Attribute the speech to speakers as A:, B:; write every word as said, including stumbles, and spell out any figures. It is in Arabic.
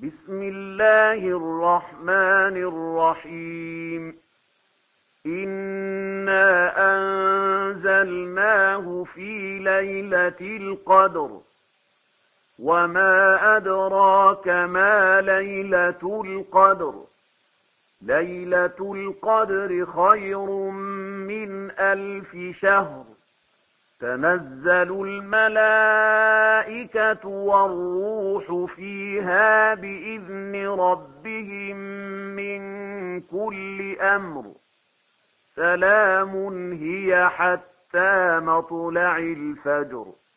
A: بسم الله الرحمن الرحيم إنا أنزلناه في ليلة القدر وما أدراك ما ليلة القدر ليلة القدر خير من ألف شهر تنزل الملائكة والروح فيها بإذن ربهم من كل أمر سلام هي حتى مطلع الفجر